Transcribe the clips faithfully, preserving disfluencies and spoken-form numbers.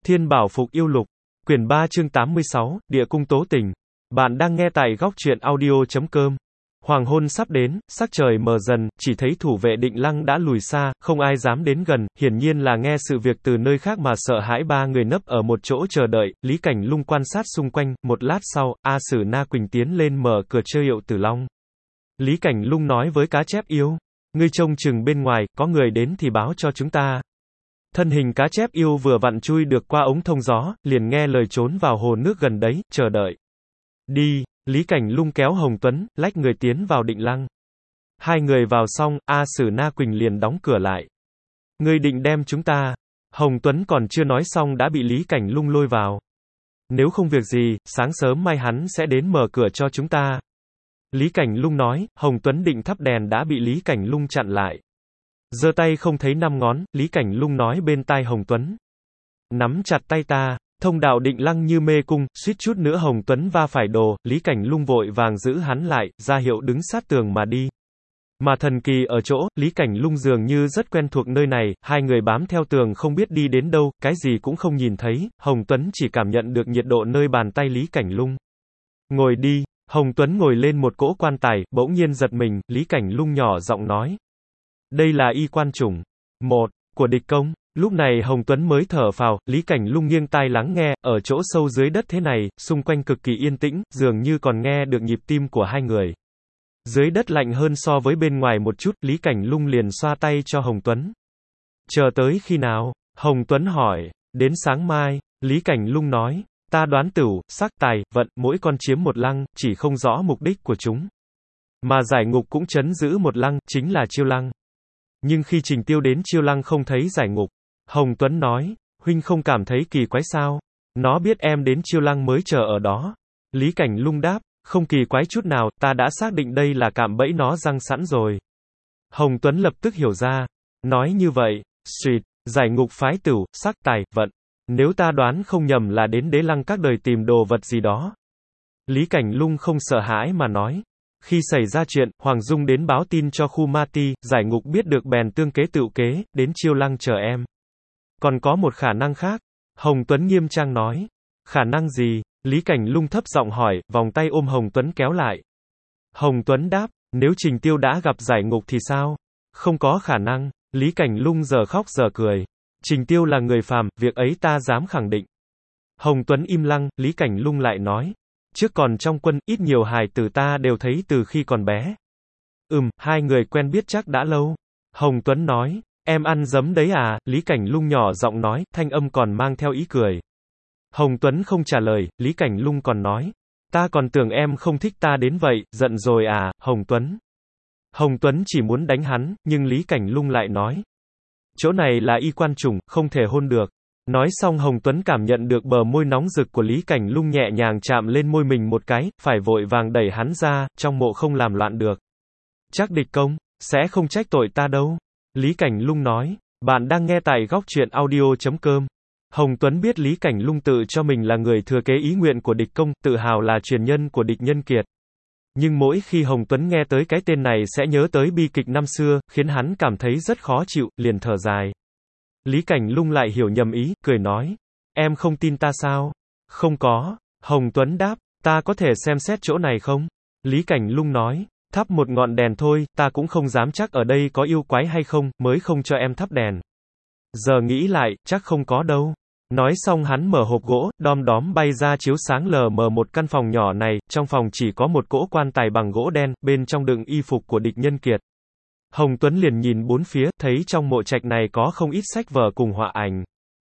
Thiên Bảo Phục Yêu Lục, quyển ba chương tám mươi sáu, Địa Cung Tố Tình. Bạn đang nghe tại góc truyện audio chấm com. Hoàng hôn sắp đến, sắc trời mờ dần, chỉ thấy thủ vệ Định Lăng đã lùi xa, không ai dám đến gần, hiển nhiên là nghe sự việc từ nơi khác mà sợ hãi. Ba người nấp ở một chỗ chờ đợi, Lý Cảnh Lung quan sát xung quanh, một lát sau, A Sử Na Quỳnh tiến lên mở cửa chơi Hiệu Tử Long. Lý Cảnh Lung nói với cá chép yêu, ngươi trông chừng bên ngoài, có người đến thì báo cho chúng ta. Thân hình cá chép yêu vừa vặn chui được qua ống thông gió, liền nghe lời trốn vào hồ nước gần đấy, chờ đợi. Đi, Lý Cảnh Lung kéo Hồng Tuấn, lách người tiến vào Định Lăng. Hai người vào xong, A Sử Na Quỳnh liền đóng cửa lại. Ngươi định đem chúng ta. Hồng Tuấn còn chưa nói xong đã bị Lý Cảnh Lung lôi vào. Nếu không việc gì, sáng sớm mai hắn sẽ đến mở cửa cho chúng ta. Lý Cảnh Lung nói, Hồng Tuấn định thắp đèn đã bị Lý Cảnh Lung chặn lại. Giơ tay không thấy năm ngón, Lý Cảnh Lung nói bên tai Hồng Tuấn. Nắm chặt tay ta. Thông đạo Định Lăng như mê cung, suýt chút nữa Hồng Tuấn va phải đồ, Lý Cảnh Lung vội vàng giữ hắn lại, ra hiệu đứng sát tường mà đi. Mà thần kỳ ở chỗ, Lý Cảnh Lung dường như rất quen thuộc nơi này, hai người bám theo tường không biết đi đến đâu, cái gì cũng không nhìn thấy, Hồng Tuấn chỉ cảm nhận được nhiệt độ nơi bàn tay Lý Cảnh Lung. Ngồi đi, Hồng Tuấn ngồi lên một cỗ quan tài, bỗng nhiên giật mình, Lý Cảnh Lung nhỏ giọng nói. Đây là y quan chủng. Một, của địch công. Lúc này Hồng Tuấn mới thở phào, Lý Cảnh Lung nghiêng tai lắng nghe, ở chỗ sâu dưới đất thế này, xung quanh cực kỳ yên tĩnh, dường như còn nghe được nhịp tim của hai người. Dưới đất lạnh hơn so với bên ngoài một chút, Lý Cảnh Lung liền xoa tay cho Hồng Tuấn. Chờ tới khi nào? Hồng Tuấn hỏi. Đến sáng mai, Lý Cảnh Lung nói. Ta đoán tửu, sắc, tài, vận, mỗi con chiếm một lăng, chỉ không rõ mục đích của chúng. Mà giải ngục cũng trấn giữ một lăng, chính là Chiêu Lăng. Nhưng khi Trình Tiêu đến Chiêu Lăng không thấy giải ngục. Hồng Tuấn nói, huynh không cảm thấy kỳ quái sao? Nó biết em đến Chiêu Lăng mới chờ ở đó. Lý Cảnh Lung đáp, không kỳ quái chút nào, ta đã xác định đây là cạm bẫy nó răng sẵn rồi. Hồng Tuấn lập tức hiểu ra. Nói như vậy, suýt, giải ngục phái tửu, sắc, tài, vận. Nếu ta đoán không nhầm là đến Đế Lăng các đời tìm đồ vật gì đó. Lý Cảnh Lung không sợ hãi mà nói. Khi xảy ra chuyện, Hoàng Dung đến báo tin cho khu Ma Ti, giải ngục biết được bèn tương kế tựu kế, đến Chiêu Lăng chờ em. Còn có một khả năng khác. Hồng Tuấn nghiêm trang nói. Khả năng gì? Lý Cảnh Lung thấp giọng hỏi, vòng tay ôm Hồng Tuấn kéo lại. Hồng Tuấn đáp, nếu Trình Tiêu đã gặp giải ngục thì sao? Không có khả năng. Lý Cảnh Lung giờ khóc giờ cười. Trình Tiêu là người phàm, việc ấy ta dám khẳng định. Hồng Tuấn im lặng, Lý Cảnh Lung lại nói. Trước còn trong quân, ít nhiều hài tử ta đều thấy từ khi còn bé. Ừm, hai người quen biết chắc đã lâu. Hồng Tuấn nói. Em ăn dấm đấy à? Lý Cảnh Lung nhỏ giọng nói, thanh âm còn mang theo ý cười. Hồng Tuấn không trả lời, Lý Cảnh Lung còn nói. Ta còn tưởng em không thích ta đến vậy, giận rồi à, Hồng Tuấn. Hồng Tuấn chỉ muốn đánh hắn, nhưng Lý Cảnh Lung lại nói. Chỗ này là y quan chủng, không thể hôn được. Nói xong Hồng Tuấn cảm nhận được bờ môi nóng rực của Lý Cảnh Lung nhẹ nhàng chạm lên môi mình một cái, phải vội vàng đẩy hắn ra, trong mộ không làm loạn được. Chắc địch công, sẽ không trách tội ta đâu. Lý Cảnh Lung nói, bạn đang nghe tại góc truyện audio chấm com. Hồng Tuấn biết Lý Cảnh Lung tự cho mình là người thừa kế ý nguyện của địch công, tự hào là truyền nhân của địch nhân kiệt. Nhưng mỗi khi Hồng Tuấn nghe tới cái tên này sẽ nhớ tới bi kịch năm xưa, khiến hắn cảm thấy rất khó chịu, liền thở dài. Lý Cảnh Lung lại hiểu nhầm ý, cười nói, em không tin ta sao? Không có. Hồng Tuấn đáp, ta có thể xem xét chỗ này không? Lý Cảnh Lung nói, thắp một ngọn đèn thôi, ta cũng không dám chắc ở đây có yêu quái hay không, mới không cho em thắp đèn. Giờ nghĩ lại, chắc không có đâu. Nói xong hắn mở hộp gỗ, đom đóm bay ra chiếu sáng lờ mờ một căn phòng nhỏ này, trong phòng chỉ có một cỗ quan tài bằng gỗ đen, bên trong đựng y phục của địch nhân kiệt. Hồng Tuấn liền nhìn bốn phía, thấy trong mộ trạch này có không ít sách vở cùng họa ảnh.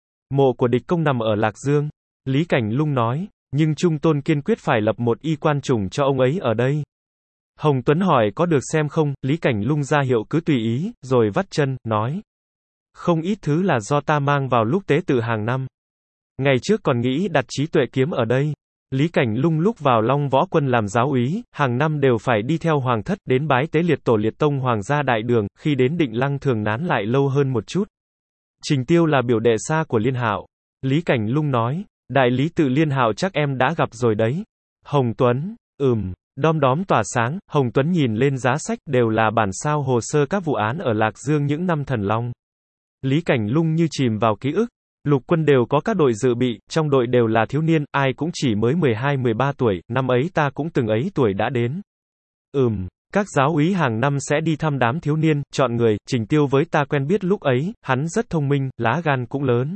Mộ của địch công nằm ở Lạc Dương. Lý Cảnh Lung nói, nhưng Trung Tôn kiên quyết phải lập một y quan chủng cho ông ấy ở đây. Hồng Tuấn hỏi có được xem không, Lý Cảnh Lung ra hiệu cứ tùy ý, rồi vắt chân, nói. Không ít thứ là do ta mang vào lúc tế tự hàng năm. Ngày trước còn nghĩ đặt trí tuệ kiếm ở đây. Lý Cảnh Lung lúc vào Long Võ Quân làm giáo úy, hàng năm đều phải đi theo hoàng thất đến bái tế liệt tổ liệt tông hoàng gia đại đường, khi đến Định Lăng thường nán lại lâu hơn một chút. Trình Tiêu là biểu đệ xa của Liên Hạo. Lý Cảnh Lung nói, đại lý tự Liên Hạo chắc em đã gặp rồi đấy. Hồng Tuấn, ừm, đom đóm tỏa sáng, Hồng Tuấn nhìn lên giá sách, đều là bản sao hồ sơ các vụ án ở Lạc Dương những năm Thần Long. Lý Cảnh Lung như chìm vào ký ức. Lục quân đều có các đội dự bị, trong đội đều là thiếu niên, ai cũng chỉ mới mười hai mười ba tuổi, năm ấy ta cũng từng ấy tuổi đã đến. Ừm, các giáo úy hàng năm sẽ đi thăm đám thiếu niên, chọn người, Trình Tiêu với ta quen biết lúc ấy, hắn rất thông minh, lá gan cũng lớn.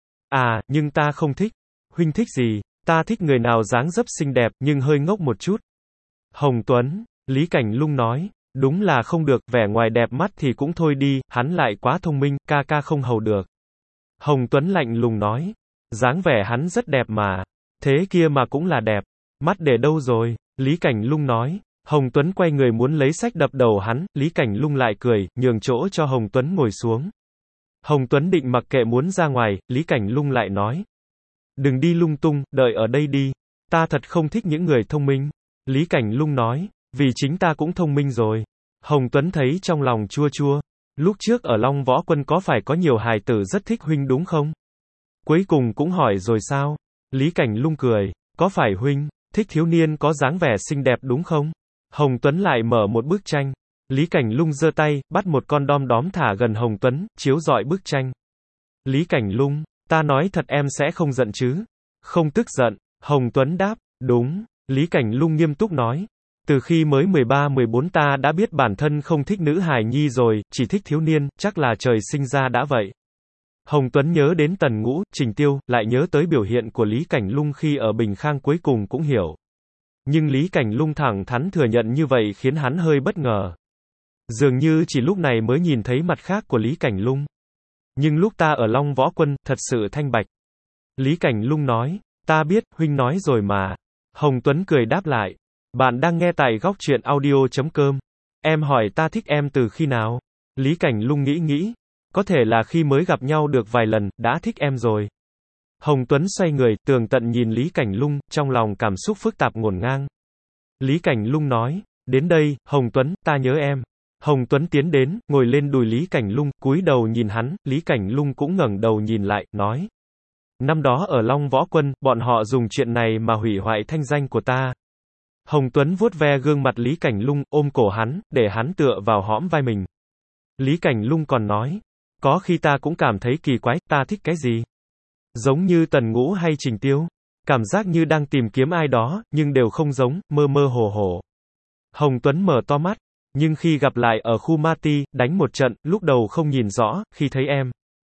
À, nhưng ta không thích. Huynh thích gì? Ta thích người nào dáng dấp xinh đẹp, nhưng hơi ngốc một chút. Hồng Tuấn, Lý Cảnh Lung nói, đúng là không được, vẻ ngoài đẹp mắt thì cũng thôi đi, hắn lại quá thông minh, ca ca không hầu được. Hồng Tuấn lạnh lùng nói, dáng vẻ hắn rất đẹp mà, thế kia mà cũng là đẹp, mắt để đâu rồi? Lý Cảnh Lung nói. Hồng Tuấn quay người muốn lấy sách đập đầu hắn, Lý Cảnh Lung lại cười, nhường chỗ cho Hồng Tuấn ngồi xuống. Hồng Tuấn định mặc kệ muốn ra ngoài, Lý Cảnh Lung lại nói. Đừng đi lung tung, đợi ở đây đi. Ta thật không thích những người thông minh. Lý Cảnh Lung nói, vì chính ta cũng thông minh rồi. Hồng Tuấn thấy trong lòng chua chua. Lúc trước ở Long Võ Quân có phải có nhiều hài tử rất thích huynh đúng không? Cuối cùng cũng hỏi rồi sao? Lý Cảnh Lung cười, có phải huynh thích thiếu niên có dáng vẻ xinh đẹp đúng không? Hồng Tuấn lại mở một bức tranh. Lý Cảnh Lung giơ tay, bắt một con đom đóm thả gần Hồng Tuấn, chiếu rọi bức tranh. Lý Cảnh Lung, ta nói thật em sẽ không giận chứ? Không tức giận. Hồng Tuấn đáp, đúng. Lý Cảnh Lung nghiêm túc nói. Từ khi mới mười ba mười bốn ta đã biết bản thân không thích nữ hài nhi rồi, chỉ thích thiếu niên, chắc là trời sinh ra đã vậy. Hồng Tuấn nhớ đến Tần Ngũ, Trình Tiêu, lại nhớ tới biểu hiện của Lý Cảnh Lung khi ở Bình Khang cuối cùng cũng hiểu. Nhưng Lý Cảnh Lung thẳng thắn thừa nhận như vậy khiến hắn hơi bất ngờ. Dường như chỉ lúc này mới nhìn thấy mặt khác của Lý Cảnh Lung. Nhưng lúc ta ở Long Võ Quân, thật sự thanh bạch. Lý Cảnh Lung nói, ta biết, huynh nói rồi mà. Hồng Tuấn cười đáp lại. Bạn đang nghe tại góc truyện audio chấm com. Em hỏi ta thích em từ khi nào? Lý Cảnh Lung nghĩ nghĩ. Có thể là khi mới gặp nhau được vài lần, đã thích em rồi. Hồng Tuấn xoay người, tường tận nhìn Lý Cảnh Lung, trong lòng cảm xúc phức tạp ngổn ngang. Lý Cảnh Lung nói, đến đây, Hồng Tuấn, ta nhớ em. Hồng Tuấn tiến đến, ngồi lên đùi Lý Cảnh Lung, cúi đầu nhìn hắn, Lý Cảnh Lung cũng ngẩng đầu nhìn lại, nói. Năm đó ở Long Võ Quân, bọn họ dùng chuyện này mà hủy hoại thanh danh của ta. Hồng Tuấn vuốt ve gương mặt Lý Cảnh Lung, ôm cổ hắn, để hắn tựa vào hõm vai mình. Lý Cảnh Lung còn nói, có khi ta cũng cảm thấy kỳ quái, ta thích cái gì? Giống như Tần Ngũ hay Trình Tiêu. Cảm giác như đang tìm kiếm ai đó, nhưng đều không giống, mơ mơ hồ hồ. Hồng Tuấn mở to mắt, nhưng khi gặp lại ở khu Ma Ti, đánh một trận, lúc đầu không nhìn rõ, khi thấy em.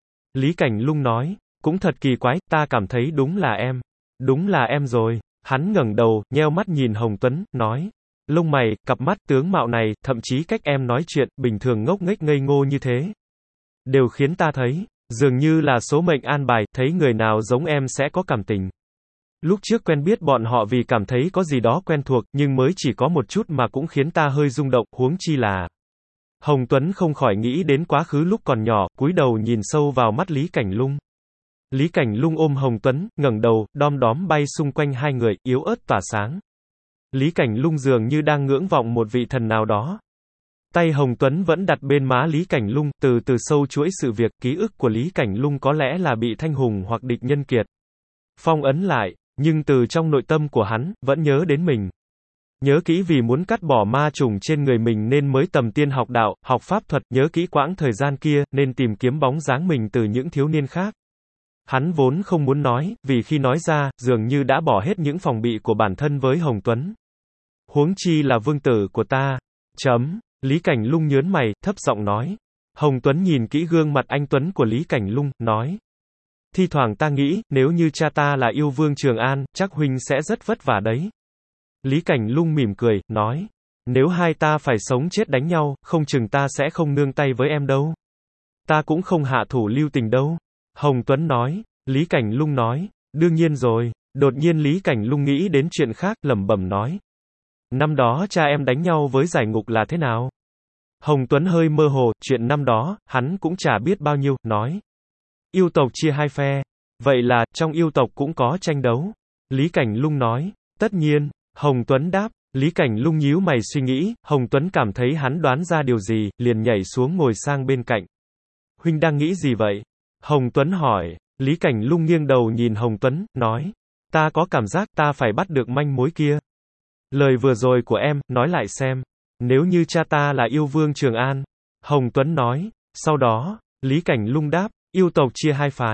Lý Cảnh Lung nói, cũng thật kỳ quái, ta cảm thấy đúng là em. Đúng là em rồi. Hắn ngẩng đầu, nheo mắt nhìn Hồng Tuấn, nói. Lông mày, cặp mắt, tướng mạo này, thậm chí cách em nói chuyện, bình thường ngốc nghếch ngây ngô như thế. Đều khiến ta thấy, dường như là số mệnh an bài, thấy người nào giống em sẽ có cảm tình. Lúc trước quen biết bọn họ vì cảm thấy có gì đó quen thuộc, nhưng mới chỉ có một chút mà cũng khiến ta hơi rung động, huống chi là. Hồng Tuấn không khỏi nghĩ đến quá khứ lúc còn nhỏ, cúi đầu nhìn sâu vào mắt Lý Cảnh Lung. Lý Cảnh Lung ôm Hồng Tuấn, ngẩng đầu, đom đóm bay xung quanh hai người, yếu ớt tỏa sáng. Lý Cảnh Lung dường như đang ngưỡng vọng một vị thần nào đó. Tay Hồng Tuấn vẫn đặt bên má Lý Cảnh Lung, từ từ sâu chuỗi sự việc, ký ức của Lý Cảnh Lung có lẽ là bị Thanh Hùng hoặc địch nhân kiệt phong ấn lại, nhưng từ trong nội tâm của hắn, vẫn nhớ đến mình. Nhớ kỹ vì muốn cắt bỏ ma trùng trên người mình nên mới tầm tiên học đạo, học pháp thuật, nhớ kỹ quãng thời gian kia, nên tìm kiếm bóng dáng mình từ những thiếu niên khác. Hắn vốn không muốn nói, vì khi nói ra, dường như đã bỏ hết những phòng bị của bản thân với Hồng Tuấn. Huống chi là vương tử của ta. Chấm. Lý Cảnh Lung nhớn mày, thấp giọng nói. Hồng Tuấn nhìn kỹ gương mặt anh Tuấn của Lý Cảnh Lung, nói. Thi thoảng ta nghĩ, nếu như cha ta là yêu vương Trường An, chắc huynh sẽ rất vất vả đấy. Lý Cảnh Lung mỉm cười, nói. Nếu hai ta phải sống chết đánh nhau, không chừng ta sẽ không nương tay với em đâu. Ta cũng không hạ thủ lưu tình đâu. Hồng Tuấn nói. Lý Cảnh Lung nói. Đương nhiên rồi. Đột nhiên Lý Cảnh Lung nghĩ đến chuyện khác, lẩm bẩm nói. Năm đó cha em đánh nhau với Giải Ngục là thế nào? Hồng Tuấn hơi mơ hồ, chuyện năm đó, hắn cũng chả biết bao nhiêu, nói. Yêu tộc chia hai phe. Vậy là, trong yêu tộc cũng có tranh đấu. Lý Cảnh Lung nói. Tất nhiên. Hồng Tuấn đáp. Lý Cảnh Lung nhíu mày suy nghĩ, Hồng Tuấn cảm thấy hắn đoán ra điều gì, liền nhảy xuống ngồi sang bên cạnh. Huynh đang nghĩ gì vậy? Hồng Tuấn hỏi. Lý Cảnh Lung nghiêng đầu nhìn Hồng Tuấn, nói. Ta có cảm giác ta phải bắt được manh mối kia. Lời vừa rồi của em, nói lại xem. Nếu như cha ta là yêu vương Trường An. Hồng Tuấn nói. Sau đó, Lý Cảnh Lung đáp. Yêu tộc chia hai phái.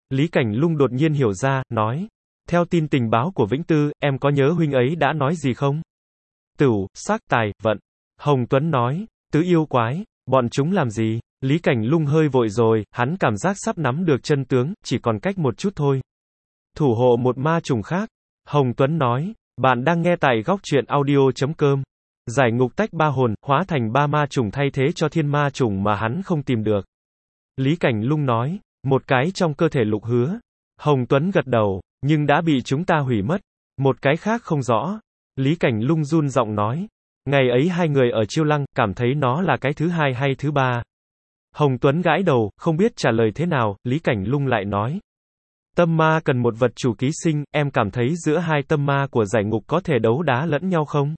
Lý Cảnh Lung đột nhiên hiểu ra, nói. Theo tin tình báo của Vĩnh Tư, em có nhớ huynh ấy đã nói gì không? Tửu, sắc, tài, vận. Hồng Tuấn nói. Tứ yêu quái, bọn chúng làm gì? Lý Cảnh Lung hơi vội rồi, hắn cảm giác sắp nắm được chân tướng, chỉ còn cách một chút thôi. Thủ hộ một ma trùng khác. Hồng Tuấn nói. Bạn đang nghe tại góc truyện audio chấm com. Giải ngục tách ba hồn, hóa thành ba ma trùng thay thế cho thiên ma trùng mà hắn không tìm được. Lý Cảnh Lung nói. Một cái trong cơ thể Lục Hứa. Hồng Tuấn gật đầu, nhưng đã bị chúng ta hủy mất. Một cái khác không rõ. Lý Cảnh Lung run giọng nói. Ngày ấy hai người ở Chiêu Lăng, cảm thấy nó là cái thứ hai hay thứ ba. Hồng Tuấn gãi đầu, không biết trả lời thế nào, Lý Cảnh Lung lại nói. Tâm ma cần một vật chủ ký sinh, em cảm thấy giữa hai tâm ma của giải ngục có thể đấu đá lẫn nhau không?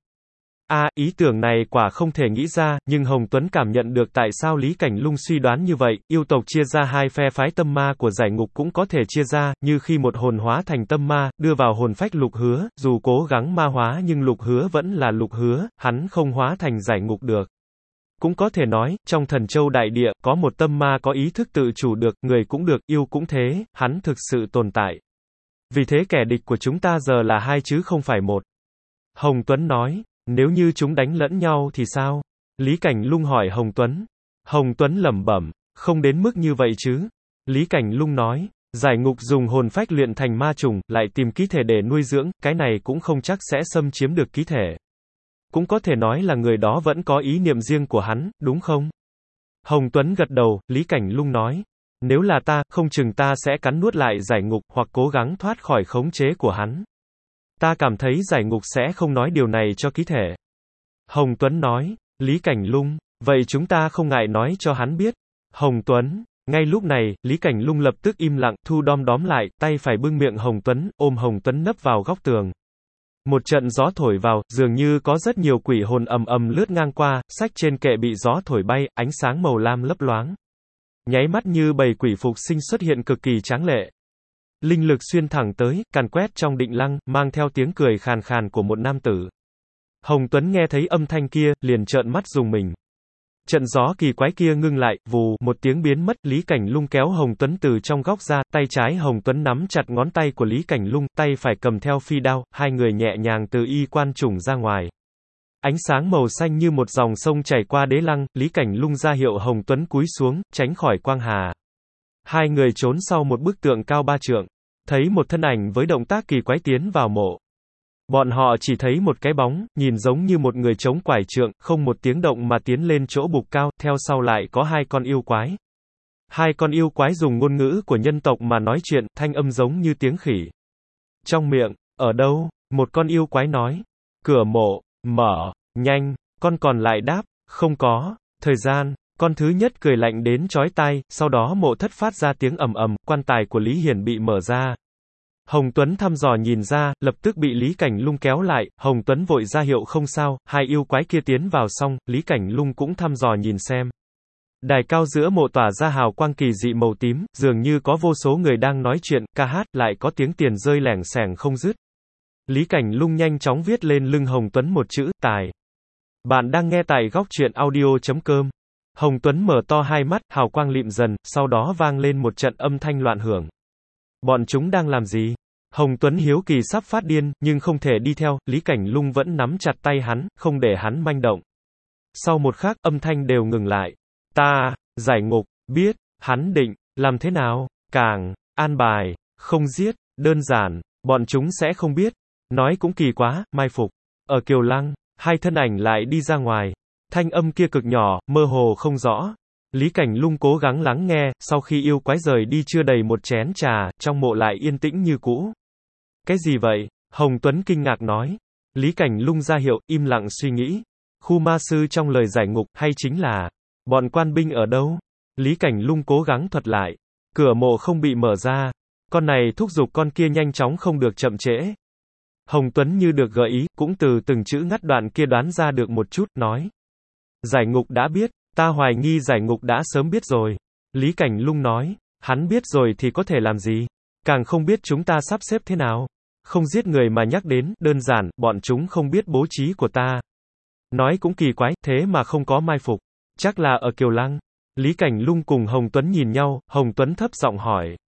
À, ý tưởng này quả không thể nghĩ ra, nhưng Hồng Tuấn cảm nhận được tại sao Lý Cảnh Lung suy đoán như vậy, yêu tộc chia ra hai phe phái tâm ma của giải ngục cũng có thể chia ra, như khi một hồn hóa thành tâm ma, đưa vào hồn phách Lục Hứa, dù cố gắng ma hóa nhưng Lục Hứa vẫn là Lục Hứa, hắn không hóa thành giải ngục được. Cũng có thể nói, trong Thần Châu Đại Địa, có một tâm ma có ý thức tự chủ được, người cũng được, yêu cũng thế, hắn thực sự tồn tại. Vì thế kẻ địch của chúng ta giờ là hai chứ không phải một. Hồng Tuấn nói. Nếu như chúng đánh lẫn nhau thì sao? Lý Cảnh Lung hỏi Hồng Tuấn. Hồng Tuấn lẩm bẩm, không đến mức như vậy chứ. Lý Cảnh Lung nói, giải ngục dùng hồn phách luyện thành ma trùng, lại tìm ký thể để nuôi dưỡng, cái này cũng không chắc sẽ xâm chiếm được ký thể. Cũng có thể nói là người đó vẫn có ý niệm riêng của hắn, đúng không? Hồng Tuấn gật đầu, Lý Cảnh Lung nói. Nếu là ta, không chừng ta sẽ cắn nuốt lại giải ngục, hoặc cố gắng thoát khỏi khống chế của hắn. Ta cảm thấy giải ngục sẽ không nói điều này cho ký thể. Hồng Tuấn nói. Lý Cảnh Lung. Vậy chúng ta không ngại nói cho hắn biết. Hồng Tuấn. Ngay lúc này, Lý Cảnh Lung lập tức im lặng, thu đom đóm lại, tay phải bưng miệng Hồng Tuấn, ôm Hồng Tuấn nấp vào góc tường. Một trận gió thổi vào, dường như có rất nhiều quỷ hồn ầm ầm lướt ngang qua, sách trên kệ bị gió thổi bay, ánh sáng màu lam lấp loáng. Nháy mắt như bầy quỷ phục sinh xuất hiện cực kỳ tráng lệ. Linh lực xuyên thẳng tới, càn quét trong định lăng, mang theo tiếng cười khàn khàn của một nam tử. Hồng Tuấn nghe thấy âm thanh kia, liền trợn mắt rùng mình. Trận gió kỳ quái kia ngưng lại, vù, một tiếng biến mất, Lý Cảnh Lung kéo Hồng Tuấn từ trong góc ra, tay trái Hồng Tuấn nắm chặt ngón tay của Lý Cảnh Lung, tay phải cầm theo phi đao, hai người nhẹ nhàng từ y quan trùng ra ngoài. Ánh sáng màu xanh như một dòng sông chảy qua đế lăng, Lý Cảnh Lung ra hiệu Hồng Tuấn cúi xuống, tránh khỏi quang hà. Hai người trốn sau một bức tượng cao ba trượng, thấy một thân ảnh với động tác kỳ quái tiến vào mộ. Bọn họ chỉ thấy một cái bóng, nhìn giống như một người chống quải trượng, không một tiếng động mà tiến lên chỗ bục cao, theo sau lại có hai con yêu quái. Hai con yêu quái dùng ngôn ngữ của nhân tộc mà nói chuyện, thanh âm giống như tiếng khỉ. Trong miệng, ở đâu? Một con yêu quái nói. Cửa mộ, mở, nhanh, con còn lại đáp, không có, thời gian. Con thứ nhất cười lạnh đến chói tai, sau đó mộ thất phát ra tiếng ầm ầm, quan tài của Lý Hiển bị mở ra. Hồng Tuấn thăm dò nhìn ra, lập tức bị Lý Cảnh Lung kéo lại, Hồng Tuấn vội ra hiệu không sao, hai yêu quái kia tiến vào xong, Lý Cảnh Lung cũng thăm dò nhìn xem. Đài cao giữa mộ tỏa ra hào quang kỳ dị màu tím, dường như có vô số người đang nói chuyện, ca hát, lại có tiếng tiền rơi lẻng xẻng không dứt. Lý Cảnh Lung nhanh chóng viết lên lưng Hồng Tuấn một chữ, tài. Bạn đang nghe tại góc truyện audio chấm com. Hồng Tuấn mở to hai mắt, hào quang lịm dần, sau đó vang lên một trận âm thanh loạn hưởng. Bọn chúng đang làm gì? Hồng Tuấn hiếu kỳ sắp phát điên, nhưng không thể đi theo, Lý Cảnh Lung vẫn nắm chặt tay hắn, không để hắn manh động. Sau một khắc, âm thanh đều ngừng lại. Ta, giải ngục, biết, hắn định, làm thế nào? Càng, an bài, không giết, đơn giản, bọn chúng sẽ không biết. Nói cũng kỳ quá, mai phục. Ở Kiều Lăng, hai thân ảnh lại đi ra ngoài. Thanh âm kia cực nhỏ, mơ hồ không rõ. Lý Cảnh Lung cố gắng lắng nghe, sau khi yêu quái rời đi chưa đầy một chén trà, trong mộ lại yên tĩnh như cũ. Cái gì vậy? Hồng Tuấn kinh ngạc nói. Lý Cảnh Lung ra hiệu, im lặng suy nghĩ. Khu ma sư trong lời giải ngục, hay chính là bọn quan binh ở đâu? Lý Cảnh Lung cố gắng thuật lại. Cửa mộ không bị mở ra. Con này thúc giục con kia nhanh chóng không được chậm trễ. Hồng Tuấn như được gợi ý, cũng từ từng chữ ngắt đoạn kia đoán ra được một chút, nói. Giải ngục đã biết, ta hoài nghi giải ngục đã sớm biết rồi. Lý Cảnh Lung nói, hắn biết rồi thì có thể làm gì? Càng không biết chúng ta sắp xếp thế nào. Không giết người mà nhắc đến, đơn giản, bọn chúng không biết bố trí của ta. Nói cũng kỳ quái, thế mà không có mai phục. Chắc là ở Kiều Lăng. Lý Cảnh Lung cùng Hồng Tuấn nhìn nhau, Hồng Tuấn thấp giọng hỏi.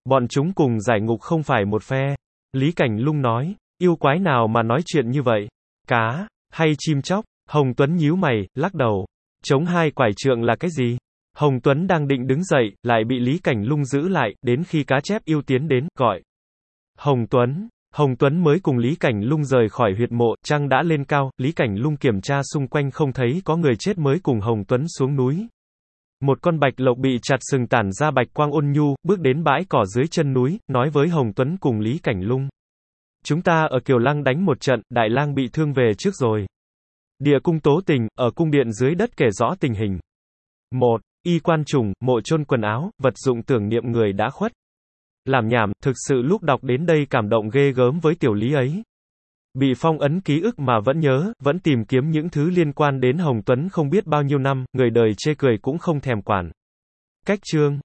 Bọn chúng cùng giải ngục không phải một phe. Lý Cảnh Lung nói, yêu quái nào mà nói chuyện như vậy? Cá, hay chim chóc? Hồng Tuấn nhíu mày, lắc đầu. Chống hai quải trượng là cái gì? Hồng Tuấn đang định đứng dậy, lại bị Lý Cảnh Lung giữ lại, đến khi cá chép yêu tiến đến, gọi. Hồng Tuấn. Hồng Tuấn mới cùng Lý Cảnh Lung rời khỏi huyệt mộ, trăng đã lên cao, Lý Cảnh Lung kiểm tra xung quanh không thấy có người chết mới cùng Hồng Tuấn xuống núi. Một con bạch lộc bị chặt sừng tản ra bạch quang ôn nhu, bước đến bãi cỏ dưới chân núi, nói với Hồng Tuấn cùng Lý Cảnh Lung. Chúng ta ở Kiều Lăng đánh một trận, Đại Lang bị thương về trước rồi. Địa cung Tố Tình, ở cung điện dưới đất kể rõ tình hình. một. Y quan trùng, mộ chôn quần áo, vật dụng tưởng niệm người đã khuất. Làm nhảm, thực sự lúc đọc đến đây cảm động ghê gớm với tiểu Lý ấy. Bị phong ấn ký ức mà vẫn nhớ, vẫn tìm kiếm những thứ liên quan đến Hồng Tuấn không biết bao nhiêu năm, người đời chê cười cũng không thèm quản. Cách chương